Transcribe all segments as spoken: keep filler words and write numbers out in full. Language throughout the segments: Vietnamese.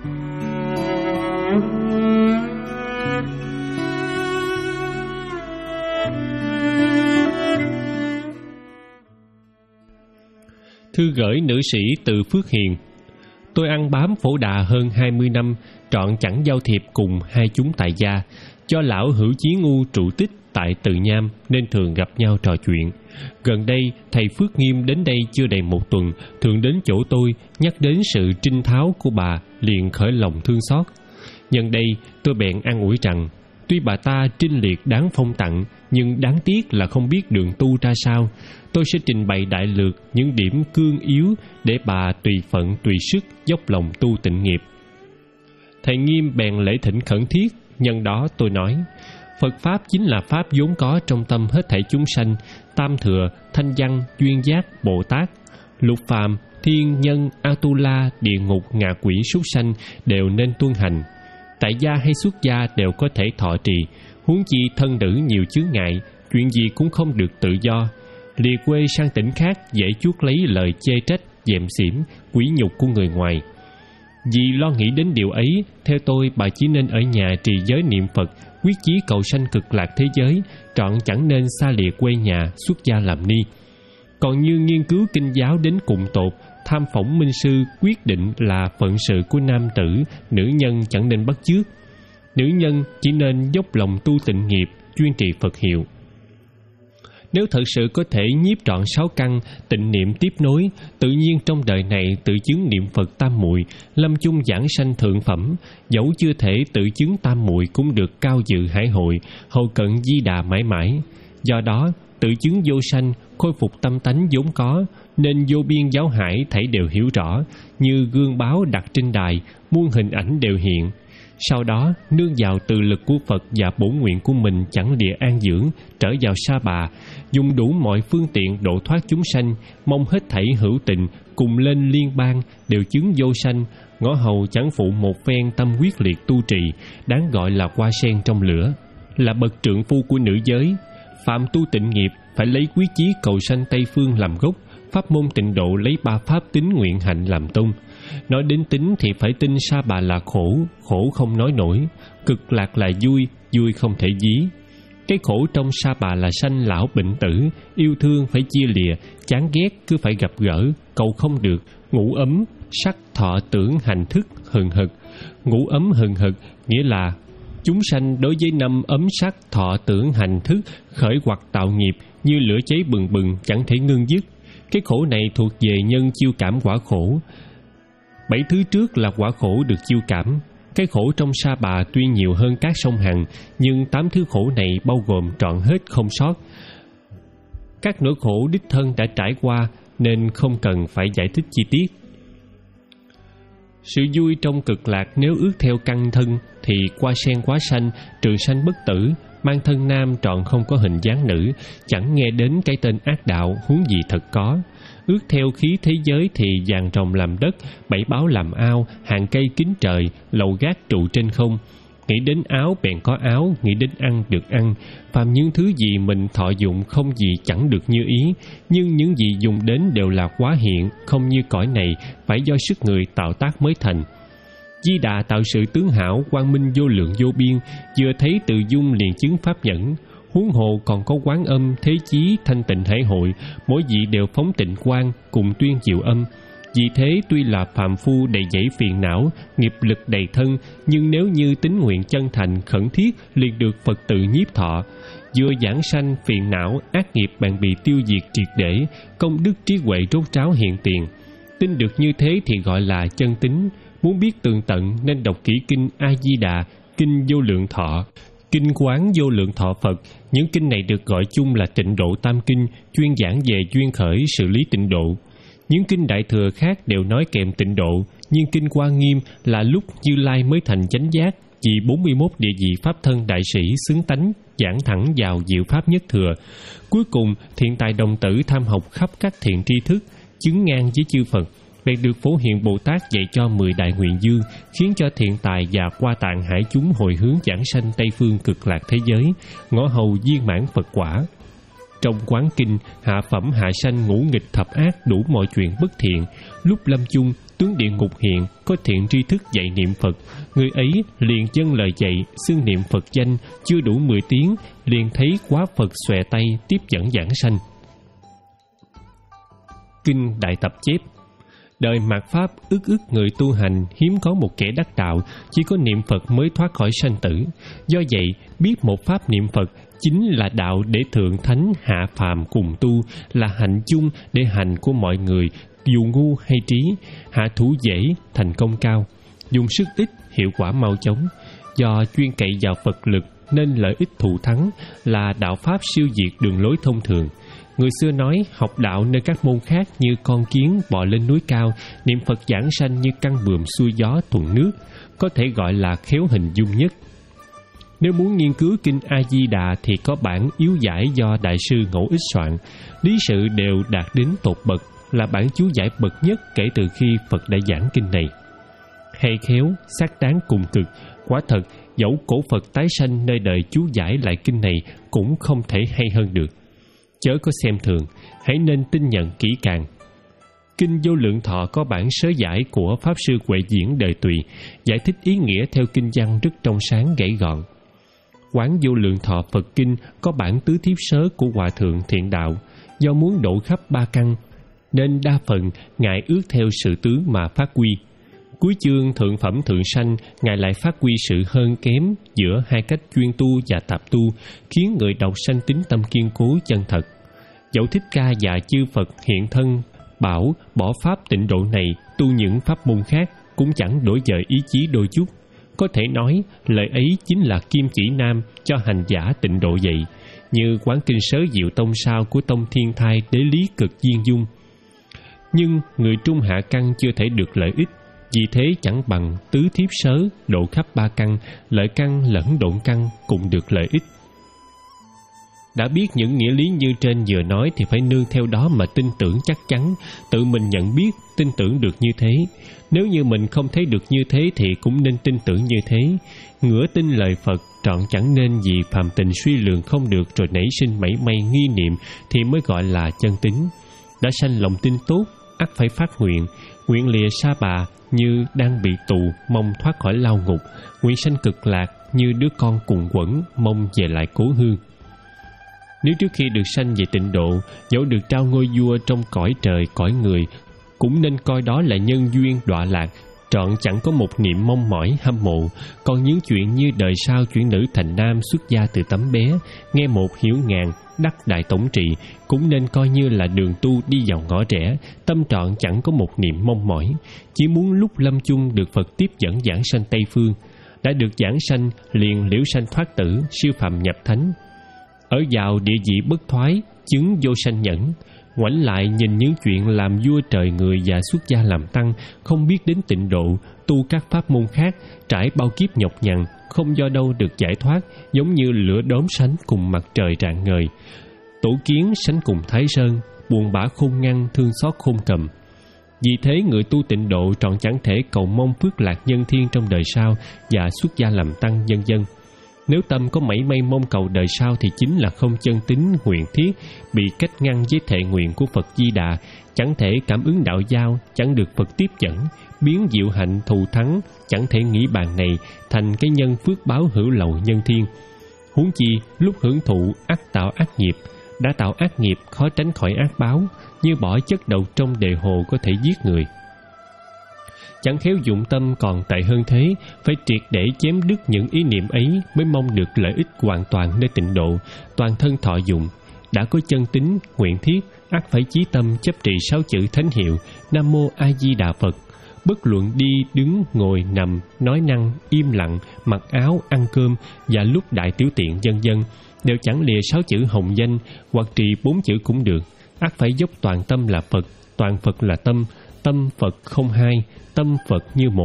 Thư gửi nữ sĩ Từ Phước Hiền. Tôi ăn bám Phổ Đà hơn hai mươi năm, trọn chẳng giao thiệp cùng hai chúng tại gia. Do lão Hữu Chí Ngu trụ tích tại Từ Nham nên thường gặp nhau trò chuyện. Gần đây, thầy Phước Nghiêm đến đây chưa đầy một tuần, thường đến chỗ tôi nhắc đến sự trinh tháo của bà, liền khởi lòng thương xót. Nhân đây, tôi bèn an ủi rằng, tuy bà ta trinh liệt đáng phong tặng, nhưng đáng tiếc là không biết đường tu ra sao. Tôi sẽ trình bày đại lược những điểm cương yếu để bà tùy phận tùy sức dốc lòng tu tịnh nghiệp. Thầy Nghiêm bèn lễ thỉnh khẩn thiết. Nhân đó tôi nói, Phật Pháp chính là Pháp vốn có trong tâm hết thảy chúng sanh, tam thừa, thanh văn, duyên giác, Bồ Tát, lục phàm, thiên nhân, Atula, địa ngục, ngạ quỷ, súc sanh đều nên tuân hành. Tại gia hay xuất gia đều có thể thọ trì, huống chi thân nữ nhiều chướng ngại, chuyện gì cũng không được tự do. Lìa quê sang tỉnh khác dễ chuốc lấy lời chê trách, dèm xỉm, quỷ nhục của người ngoài. Vì lo nghĩ đến điều ấy, theo tôi bà chỉ nên ở nhà trì giới niệm Phật, quyết chí cầu sanh cực lạc thế giới, trọn chẳng nên xa lìa quê nhà, xuất gia làm ni. Còn như nghiên cứu kinh giáo đến cùng tột, tham phỏng minh sư, quyết định là phận sự của nam tử, nữ nhân chẳng nên bắt chước. Nữ nhân chỉ nên dốc lòng tu tịnh nghiệp, chuyên trì Phật hiệu. Nếu thật sự có thể nhiếp trọn sáu căn, tịnh niệm tiếp nối, tự nhiên trong đời này tự chứng niệm Phật tam muội, lâm chung giảng sanh thượng phẩm, dẫu chưa thể tự chứng tam muội cũng được cao dự hải hội, hầu cận Di Đà mãi mãi. Do đó, tự chứng vô sanh, khôi phục tâm tánh vốn có, nên vô biên giáo hải thảy đều hiểu rõ, như gương báo đặt trên đài, muôn hình ảnh đều hiện. Sau đó, nương vào từ lực của Phật và bổn nguyện của mình chẳng lìa an dưỡng, trở vào Sa Bà, dùng đủ mọi phương tiện độ thoát chúng sanh, mong hết thảy hữu tình, cùng lên liên bang, đều chứng vô sanh, ngõ hầu chẳng phụ một phen tâm quyết liệt tu trì, đáng gọi là hoa sen trong lửa, là bậc trượng phu của nữ giới. Phạm tu tịnh nghiệp, phải lấy quyết chí cầu sanh Tây Phương làm gốc, pháp môn tịnh độ lấy ba pháp tín nguyện hạnh làm tôn. Nói đến tính thì phải tin Sa Bà là khổ, khổ không nói nổi, cực lạc là vui, vui không thể ví. Cái khổ trong Sa Bà là sanh lão bệnh tử, yêu thương phải chia lìa, chán ghét cứ phải gặp gỡ, cầu không được, ngủ ấm, sắc thọ tưởng hành thức hừng hực. Ngủ ấm hừng hực nghĩa là chúng sanh đối với năm ấm sắc thọ tưởng hành thức khởi hoặc tạo nghiệp như lửa cháy bừng bừng chẳng thể ngưng dứt. Cái khổ này thuộc về nhân chiêu cảm quả khổ. Bảy thứ trước là quả khổ được chiêu cảm. Cái khổ trong Sa Bà tuy nhiều hơn các sông Hằng, nhưng tám thứ khổ này bao gồm trọn hết không sót. Các nỗi khổ đích thân đã trải qua nên không cần phải giải thích chi tiết. Sự vui trong cực lạc nếu ước theo căn thân thì qua sen quá sanh, trường sanh bất tử, mang thân nam trọn không có hình dáng nữ, chẳng nghe đến cái tên ác đạo, huống gì thật có. Ước theo khí thế giới thì vàng rồng làm đất, bảy báo làm ao, hàng cây kính trời, lầu gác trụ trên không. Nghĩ đến áo bèn có áo, nghĩ đến ăn được ăn. Phàm những thứ gì mình thọ dụng không gì chẳng được như ý, nhưng những gì dùng đến đều là quá hiện, không như cõi này, phải do sức người tạo tác mới thành. Di Đà tạo sự tướng hảo, quang minh vô lượng vô biên, vừa thấy tự dung liền chứng pháp nhẫn. Huống hồ còn có Quán Âm, Thế Chí, Thanh Tịnh Hải Hội, mỗi vị đều phóng tịnh quang, cùng tuyên diệu âm. Vì thế tuy là phàm phu đầy dẫy phiền não, nghiệp lực đầy thân, nhưng nếu như tín nguyện chân thành khẩn thiết, liền được Phật tự nhiếp thọ. Vừa giảng sanh phiền não, ác nghiệp bạn bị tiêu diệt triệt để, công đức trí huệ rốt ráo hiện tiền. Tin được như thế thì gọi là chân tín. Muốn biết tường tận nên đọc kỹ kinh A Di Đà, kinh Vô Lượng Thọ, kinh Quán Vô Lượng Thọ Phật. Những kinh này được gọi chung là Tịnh Độ Tam Kinh, chuyên giảng về duyên khởi xử lý tịnh độ. Những kinh đại thừa khác đều nói kèm tịnh độ, nhưng kinh Hoa Nghiêm là lúc Như Lai mới thành chánh giác, vì bốn mươi mốt địa vị pháp thân đại sĩ xứng tánh giảng thẳng vào diệu pháp nhất thừa. Cuối cùng, thiện tài đồng tử tham học khắp các thiện tri thức, chứng ngang với chư Phật, bèn được Phổ Hiền Bồ Tát dạy cho mười đại nguyện dương, khiến cho thiện tài và qua tạng hải chúng hồi hướng giảng sanh Tây Phương cực lạc thế giới, ngõ hầu viên mãn Phật quả. Trong Quán Kinh, hạ phẩm hạ sanh ngũ nghịch thập ác đủ mọi chuyện bất thiện, lúc lâm chung tướng địa ngục hiện có thiện tri thức dạy niệm Phật, người ấy liền dâng lời dạy xưng niệm Phật danh, chưa đủ mười tiếng liền thấy quá Phật xòe tay tiếp dẫn giảng sanh. Kinh Đại Tập chép: đời mạt Pháp ức ức người tu hành hiếm có một kẻ đắc đạo, chỉ có niệm Phật mới thoát khỏi sanh tử. Do vậy, biết một pháp niệm Phật chính là đạo để thượng thánh hạ phàm cùng tu, là hạnh chung để hành của mọi người, dù ngu hay trí, hạ thủ dễ, thành công cao, dùng sức ít, hiệu quả mau chóng. Do chuyên cậy vào Phật lực nên lợi ích thù thắng, là đạo pháp siêu diệt đường lối thông thường. Người xưa nói học đạo nơi các môn khác như con kiến bò lên núi cao, niệm Phật giảng sanh như căn buồm xuôi gió thuận nước, có thể gọi là khéo hình dung nhất. Nếu muốn nghiên cứu kinh A-di-đà thì có bản yếu giải do Đại sư Ngẫu Ích soạn, lý sự đều đạt đến tột bậc, là bản chú giải bậc nhất kể từ khi Phật đã giảng kinh này. Hay khéo, xác đáng cùng cực, quả thật dẫu cổ Phật tái sanh nơi đời chú giải lại kinh này cũng không thể hay hơn được. Chớ có xem thường, hãy nên tin nhận kỹ càng. Kinh Vô Lượng Thọ có bản sớ giải của Pháp Sư Huệ Diễn đời Tùy, giải thích ý nghĩa theo kinh văn rất trong sáng gãy gọn. Quán Vô Lượng Thọ Phật Kinh có bản tứ thiếp sớ của Hòa Thượng Thiện Đạo, do muốn độ khắp ba căn, nên đa phần Ngài ước theo sự tướng mà phát quy. Cuối chương Thượng Phẩm Thượng Sanh, Ngài lại phát quy sự hơn kém giữa hai cách chuyên tu và tạp tu, khiến người đọc sanh tín tâm kiên cố chân thật. Dẫu Thích Ca và chư Phật hiện thân bảo bỏ pháp tịnh độ này, tu những pháp môn khác, cũng chẳng đổi dời ý chí đôi chút. Có thể nói lời ấy chính là kim chỉ nam cho hành giả tịnh độ vậy, như quán kinh sớ Diệu Tông sao của Tông Thiên Thai Đế Lý Cực Viên Dung. Nhưng người trung hạ căn chưa thể được lợi ích, vì thế chẳng bằng tứ thiếp sớ độ khắp ba căn, lợi căn lẫn độn căn cùng được lợi ích. Đã biết những nghĩa lý như trên vừa nói thì phải nương theo đó mà tin tưởng chắc chắn, tự mình nhận biết, tin tưởng được như thế. Nếu như mình không thấy được như thế thì cũng nên tin tưởng như thế. Ngửa tin lời Phật trọn chẳng nên vì phàm tình suy lường không được rồi nảy sinh mảy may nghi niệm thì mới gọi là chân tín. Đã sanh lòng tin tốt, ắt phải phát nguyện, nguyện lìa sa bà như đang bị tù mong thoát khỏi lao ngục, nguyện sanh cực lạc như đứa con cùng quẩn mong về lại cố hương. Nếu trước khi được sanh về tịnh độ, dẫu được trao ngôi vua trong cõi trời cõi người, cũng nên coi đó là nhân duyên đọa lạc, trọn chẳng có một niệm mong mỏi hâm mộ. Còn những chuyện như đời sau chuyển nữ thành nam xuất gia từ tấm bé, nghe một hiểu ngàn, đắc đại tổng trị, cũng nên coi như là đường tu đi vào ngõ rẽ, tâm trọn chẳng có một niệm mong mỏi, chỉ muốn lúc lâm chung được Phật tiếp dẫn giảng sanh Tây Phương. Đã được giảng sanh liền liễu sanh thoát tử, siêu phàm nhập thánh, ở vào địa vị bất thoái, chứng vô sanh nhẫn. Ngoảnh lại nhìn những chuyện làm vua trời người và xuất gia làm tăng, không biết đến tịnh độ, tu các pháp môn khác, trải bao kiếp nhọc nhằn, không do đâu được giải thoát, giống như lửa đốm sánh cùng mặt trời rạng ngời, tổ kiến sánh cùng Thái Sơn, buồn bã khôn ngăn, thương xót khôn cầm. Vì thế người tu tịnh độ trọn chẳng thể cầu mong phước lạc nhân thiên trong đời sau và xuất gia làm tăng vân vân. Nếu tâm có mảy may mong cầu đời sau thì chính là không chân tín nguyện thiết, bị cách ngăn với thệ nguyện của Phật Di Đà, chẳng thể cảm ứng đạo giao, chẳng được Phật tiếp dẫn, biến diệu hạnh thù thắng, chẳng thể nghĩ bàn này thành cái nhân phước báo hữu lậu nhân thiên. Huống chi lúc hưởng thụ ắt tạo ác nghiệp, đã tạo ác nghiệp khó tránh khỏi ác báo, như bỏ chất độc trong đề hồ có thể giết người. Chẳng khéo dụng tâm còn tệ hơn thế, phải triệt để chém đứt những ý niệm ấy mới mong được lợi ích hoàn toàn nơi tịnh độ, toàn thân thọ dụng. Đã có chân tín, nguyện thiết, ắt phải chí tâm chấp trì sáu chữ thánh hiệu Nam Mô A Di Đà Phật. Bất luận đi, đứng, ngồi, nằm, nói năng, im lặng, mặc áo, ăn cơm và lúc đại tiểu tiện vân vân, đều chẳng lìa sáu chữ hồng danh, hoặc trì bốn chữ cũng được. Ắt phải dốc toàn tâm là Phật, toàn Phật là tâm, tâm Phật không hai, tâm Phật như một.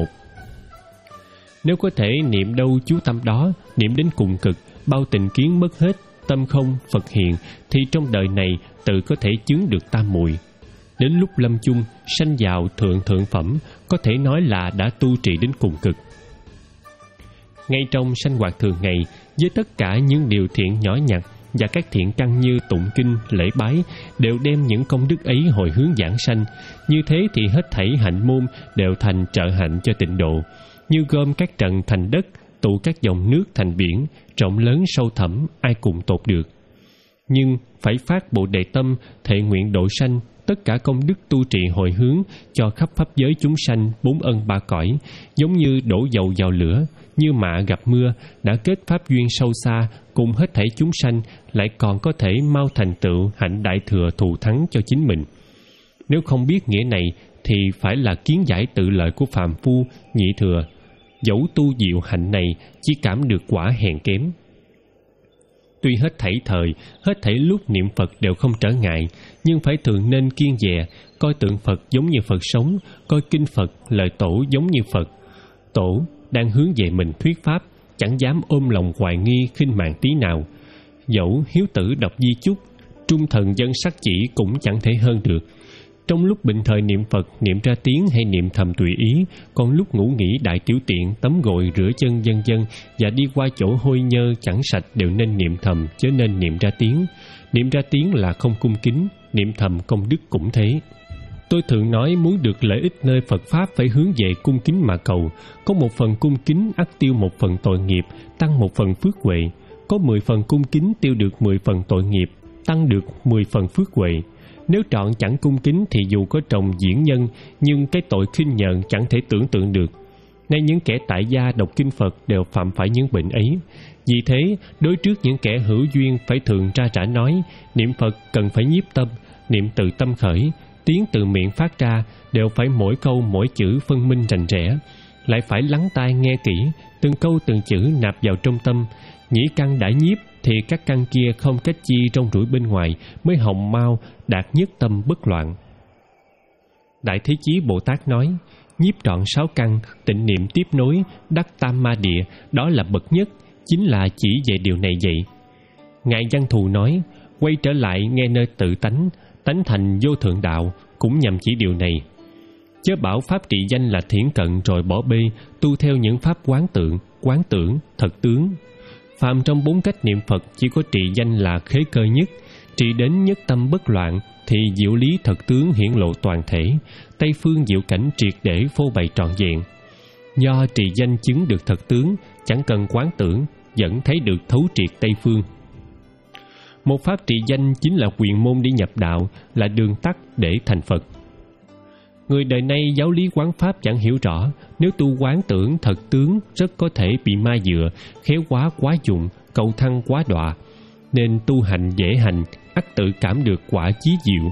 Nếu có thể niệm đâu chú tâm đó, niệm đến cùng cực, bao tình kiến mất hết, tâm không Phật hiện, thì trong đời này tự có thể chứng được tam muội. Đến lúc lâm chung, sanh vào thượng thượng phẩm, có thể nói là đã tu trì đến cùng cực. Ngay trong sanh hoạt thường ngày, với tất cả những điều thiện nhỏ nhặt, và các thiện căn như tụng kinh, lễ bái đều đem những công đức ấy hồi hướng giảng sanh. Như thế thì hết thảy hạnh môn đều thành trợ hạnh cho tịnh độ, như gom các trận thành đất, tụ các dòng nước thành biển, rộng lớn sâu thẳm, ai cùng tột được. Nhưng phải phát Bồ Đề tâm, thệ nguyện độ sanh tất cả công đức tu trì hồi hướng cho khắp pháp giới chúng sanh bốn ân ba cõi, giống như đổ dầu vào lửa, như mạ gặp mưa, đã kết pháp duyên sâu xa cùng hết thảy chúng sanh, lại còn có thể mau thành tựu hạnh đại thừa thù thắng cho chính mình. Nếu không biết nghĩa này thì phải là kiến giải tự lợi của phàm phu nhị thừa, dẫu tu diệu hạnh này chỉ cảm được quả hèn kém. Tuy hết thảy thời, hết thảy lúc niệm Phật đều không trở ngại, nhưng phải thường nên kiêng dè, coi tượng Phật giống như Phật sống, coi kinh Phật, lời Tổ giống như Phật. Tổ đang hướng về mình thuyết pháp, chẳng dám ôm lòng hoài nghi khinh mạn tí nào. Dẫu hiếu tử đọc di chúc, trung thần dân sắc chỉ cũng chẳng thể hơn được. Trong lúc bình thời niệm Phật, niệm ra tiếng hay niệm thầm tùy ý, còn lúc ngủ nghỉ đại tiểu tiện, tắm gội, rửa chân vân vân và đi qua chỗ hôi nhơ chẳng sạch đều nên niệm thầm, chớ nên niệm ra tiếng. Niệm ra tiếng là không cung kính, niệm thầm công đức cũng thế. Tôi thường nói muốn được lợi ích nơi Phật Pháp phải hướng về cung kính mà cầu. Có một phần cung kính ắt tiêu một phần tội nghiệp, tăng một phần phước huệ. Có mười phần cung kính tiêu được mười phần tội nghiệp, tăng được mười phần phước huệ. Nếu trọn chẳng cung kính thì dù có trồng diễn nhân, nhưng cái tội khinh nhờn chẳng thể tưởng tượng được. Nay những kẻ tại gia đọc kinh Phật đều phạm phải những bệnh ấy. Vì thế, đối trước những kẻ hữu duyên phải thường ra trả nói, niệm Phật cần phải nhiếp tâm, niệm từ tâm khởi, tiếng từ miệng phát ra đều phải mỗi câu mỗi chữ phân minh rành rẽ, lại phải lắng tai nghe kỹ, từng câu từng chữ nạp vào trong tâm. Nhĩ căn đã nhiếp thì các căn kia không cách chi trong rủi bên ngoài, mới hồng mau đạt nhất tâm bất loạn. Đại Thế Chí Bồ Tát nói, nhiếp trọn sáu căn, tịnh niệm tiếp nối, đắc tam ma địa, đó là bậc nhất, chính là chỉ về điều này vậy. Ngài Văn Thù nói, quay trở lại nghe nơi tự tánh, tánh thành vô thượng đạo, cũng nhằm chỉ điều này. Chớ bảo pháp trị danh là thiển cận rồi bỏ bê, tu theo những pháp quán tượng, quán tưởng, thật tướng. Phàm trong bốn cách niệm Phật chỉ có trị danh là khế cơ nhất, trị đến nhất tâm bất loạn thì diệu lý thật tướng hiển lộ toàn thể, Tây phương diệu cảnh triệt để phô bày trọn vẹn. Do trì danh chứng được thật tướng, chẳng cần quán tưởng, vẫn thấy được thấu triệt Tây phương. Một pháp trị danh chính là quyền môn đi nhập đạo, là đường tắt để thành Phật. Người đời nay giáo lý quán pháp chẳng hiểu rõ, nếu tu quán tưởng thật tướng rất có thể bị ma dựa, khéo quá quá dụng, cầu thăng quá đọa. Nên tu hành dễ hành, ắt tự cảm được quả chí diệu.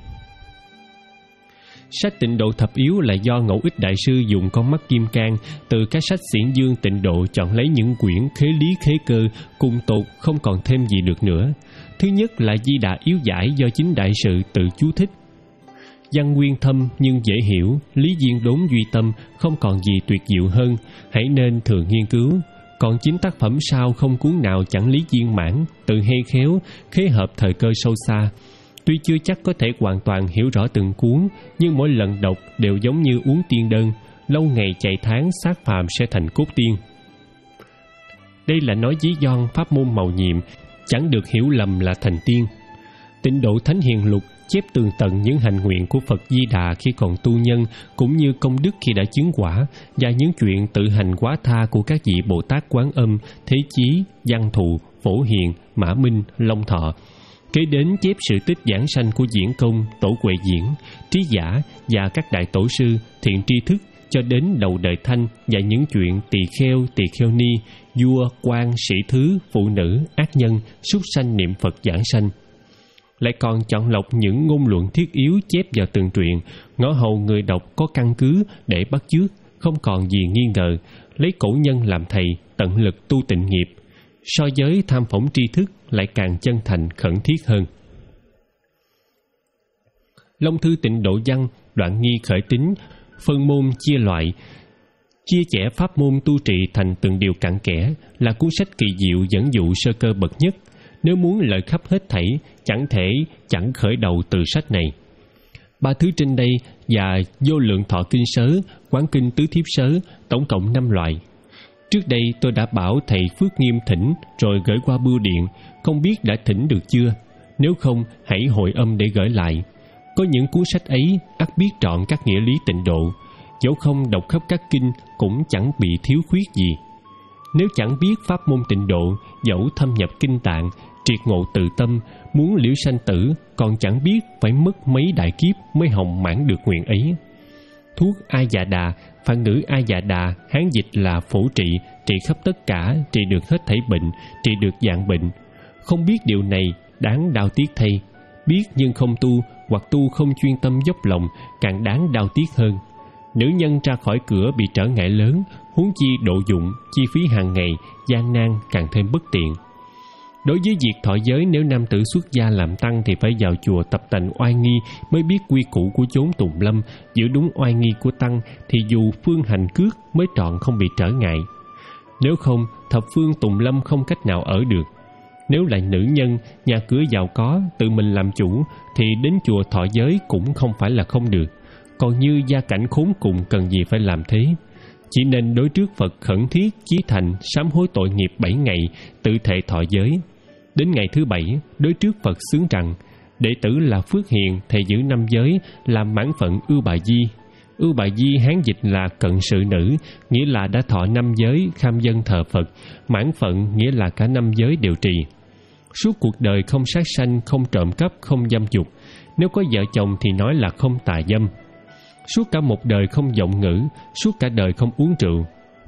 Sách Tịnh Độ Thập Yếu là do Ngẫu Ích Đại Sư dùng con mắt kim cang từ các sách xiển dương Tịnh Độ chọn lấy những quyển khế lý khế cơ cùng tột, không còn thêm gì được nữa. Thứ nhất là Di Đà Yếu Giải do chính Đại Sự tự chú thích. Văn nguyên thâm nhưng dễ hiểu, lý duyên đốn duy tâm, không còn gì tuyệt diệu hơn, hãy nên thường nghiên cứu. Còn chính tác phẩm sau không cuốn nào chẳng lý duyên mãn, tự hay khéo, khế hợp thời cơ sâu xa. Tuy chưa chắc có thể hoàn toàn hiểu rõ từng cuốn, nhưng mỗi lần đọc đều giống như uống tiên đơn, lâu ngày chạy tháng xác phàm sẽ thành cốt tiên. Đây là nói ví von pháp môn màu nhiệm, chẳng được hiểu lầm là thành tiên. Tịnh Độ Thánh Hiền Lục chép tường tận những hành nguyện của Phật Di Đà khi còn tu nhân, cũng như công đức khi đã chứng quả, và những chuyện tự hành quá tha của các vị Bồ Tát Quán Âm, Thế Chí, Văn Thù, Phổ Hiền, Mã Minh, Long Thọ. Kế đến chép sự tích giảng sanh của Diễn Công, Tổ Huệ Diễn, Trí Giả và các đại tổ sư, thiện tri thức, cho đến đầu đời Thanh và những chuyện tỳ kheo, tỳ kheo ni, vua, quan, sĩ thứ, phụ nữ, ác nhân, súc sanh niệm Phật giảng sanh. Lại còn chọn lọc những ngôn luận thiết yếu chép vào từng truyện, ngõ hầu người đọc có căn cứ để bắt chước, không còn gì nghi ngờ, lấy cổ nhân làm thầy, tận lực tu tịnh nghiệp. So với tham phỏng tri thức lại càng chân thành khẩn thiết hơn. Long Thư Tịnh Độ Văn, đoạn nghi khởi tính, phân môn chia loại, chia chẻ pháp môn tu trì thành từng điều cặn kẽ, là cuốn sách kỳ diệu dẫn dụ sơ cơ bậc nhất. Nếu muốn lợi khắp hết thảy, chẳng thể chẳng khởi đầu từ sách này. Ba thứ trên đây và vô lượng thọ kinh sớ, quán kinh tứ thiếp sớ, tổng cộng năm loại. Trước đây tôi đã bảo thầy Phước Nghiêm thỉnh rồi gửi qua bưu điện, không biết đã thỉnh được chưa. Nếu không, hãy hồi âm để gửi lại. Có những cuốn sách ấy ắt biết trọn các nghĩa lý tịnh độ, dẫu không đọc khắp các kinh cũng chẳng bị thiếu khuyết gì. Nếu chẳng biết pháp môn tịnh độ, dẫu thâm nhập kinh tạng, triệt ngộ tự tâm, muốn liễu sanh tử, còn chẳng biết phải mất mấy đại kiếp mới hồng mãn được nguyện ấy. Thuốc A Dạ Đà, phạn ngữ A Dạ Đà, Hán dịch là phổ trị, trị khắp tất cả, trị được hết thảy bệnh, trị được dạng bệnh. Không biết điều này, đáng đau tiếc thay. Biết nhưng không tu, hoặc tu không chuyên tâm dốc lòng, càng đáng đau tiếc hơn. Nữ nhân ra khỏi cửa bị trở ngại lớn, huống chi độ dụng, chi phí hàng ngày, gian nan càng thêm bất tiện. Đối với việc thọ giới, nếu nam tử xuất gia làm tăng thì phải vào chùa tập tành oai nghi mới biết quy củ của chốn tùng lâm, giữ đúng oai nghi của tăng thì dù phương hành cước mới trọn không bị trở ngại. Nếu không, thập phương tùng lâm không cách nào ở được. Nếu là nữ nhân, nhà cửa giàu có, tự mình làm chủ thì đến chùa thọ giới cũng không phải là không được. Còn như gia cảnh khốn cùng cần gì phải làm thế. Chỉ nên đối trước Phật khẩn thiết, chí thành, sám hối tội nghiệp bảy ngày, tự thệ thọ giới. Đến ngày thứ bảy, đối trước Phật xướng rằng, đệ tử là Phước Hiền, thầy giữ năm giới, làm mãn phận ưu bà di. Ưu bà di Hán dịch là cận sự nữ, nghĩa là đã thọ năm giới, kham dân thờ Phật. Mãn phận nghĩa là cả năm giới đều trì. Suốt cuộc đời không sát sanh, không trộm cắp, không dâm dục. Nếu có vợ chồng thì nói là không tà dâm. Suốt cả một đời không vọng ngữ, suốt cả đời không uống rượu.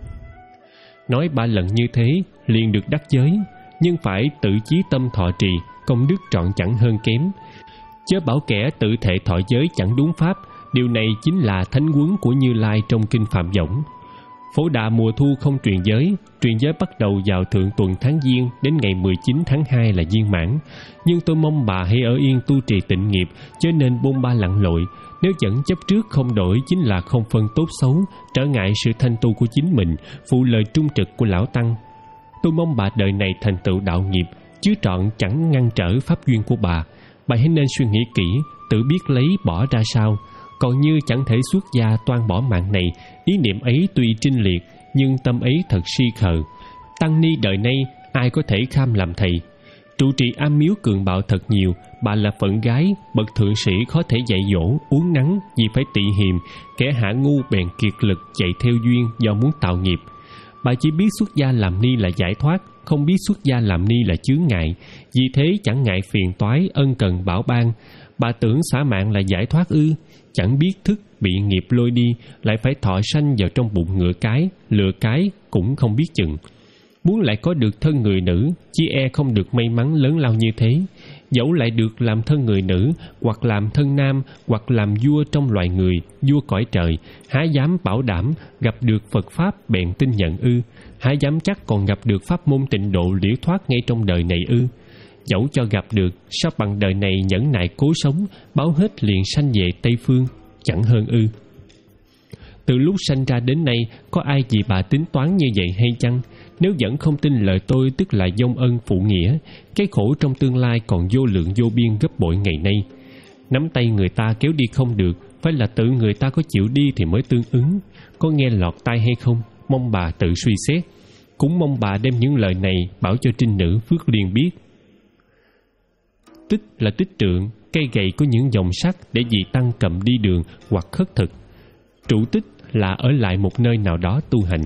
Nói ba lần như thế, liền được đắc giới, nhưng phải tự chí tâm thọ trì, công đức trọn chẳng hơn kém. Chớ bảo kẻ tự thệ thọ giới chẳng đúng pháp, điều này chính là thánh huấn của Như Lai trong kinh Phạm Võng. Phổ Đà mùa thu không truyền giới, truyền giới bắt đầu vào thượng tuần tháng Giêng, đến ngày mười chín tháng hai là viên mãn. Nhưng tôi mong bà hãy ở yên tu trì tịnh nghiệp, chớ nên bôn ba lặn lội. Nếu vẫn chấp trước không đổi chính là không phân tốt xấu, trở ngại sự thanh tu của chính mình, phụ lời trung trực của lão tăng. Tôi mong bà đời này thành tựu đạo nghiệp, chứ trọn chẳng ngăn trở pháp duyên của bà. Bà hãy nên suy nghĩ kỹ, tự biết lấy bỏ ra sao. Còn như chẳng thể xuất gia toan bỏ mạng này, ý niệm ấy tuy trinh liệt, nhưng tâm ấy thật si khờ. Tăng ni đời nay ai có thể kham làm thầy. Trụ trì am miếu cường bạo thật nhiều, bà là phận gái, bậc thượng sĩ khó thể dạy dỗ, uống nắng vì phải tị hiềm, kẻ hạ ngu bèn kiệt lực chạy theo duyên do muốn tạo nghiệp. Bà chỉ biết xuất gia làm ni là giải thoát, không biết xuất gia làm ni là chướng ngại, vì thế chẳng ngại phiền toái ân cần bảo ban. Bà tưởng xả mạng là giải thoát ư? Chẳng biết thức bị nghiệp lôi đi, lại phải thọ sanh vào trong bụng ngựa cái, lừa cái cũng không biết chừng. Muốn lại có được thân người nữ, chỉ e không được may mắn lớn lao như thế. Dẫu lại được làm thân người nữ, hoặc làm thân nam, hoặc làm vua trong loài người, vua cõi trời, há dám bảo đảm gặp được Phật Pháp bèn tin nhận ư? Há dám chắc còn gặp được pháp môn tịnh độ liễu thoát ngay trong đời này ư? Dẫu cho gặp được, sao bằng đời này nhẫn nại cố sống, báo hết liền sanh về Tây Phương, chẳng hơn ư? Từ lúc sanh ra đến nay, có ai vì bà tính toán như vậy hay chăng? Nếu vẫn không tin lời tôi, tức là vong ân phụ nghĩa, cái khổ trong tương lai còn vô lượng vô biên gấp bội ngày nay. Nắm tay người ta kéo đi không được, phải là tự người ta có chịu đi thì mới tương ứng. Có nghe lọt tai hay không? Mong bà tự suy xét. Cũng mong bà đem những lời này bảo cho trinh nữ Phước Liên biết. Tích là tích trượng, cây gậy có những dòng sắt để vị tăng cầm đi đường hoặc khất thực. Trụ tích là ở lại một nơi nào đó tu hành.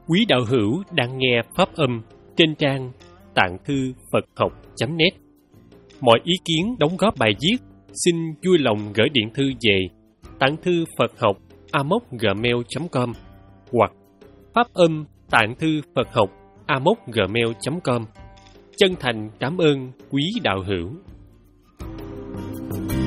Quý đạo hữu đang nghe pháp âm trên trang tạng thư Phật học chấm net. Mọi ý kiến đóng góp bài viết xin vui lòng gửi điện thư về tạng thư Phật học a m o c gmail chấm com hoặc pháp âm tạng thư Phật học a m o c gmail chấm com. Chân thành cảm ơn quý đạo hữu.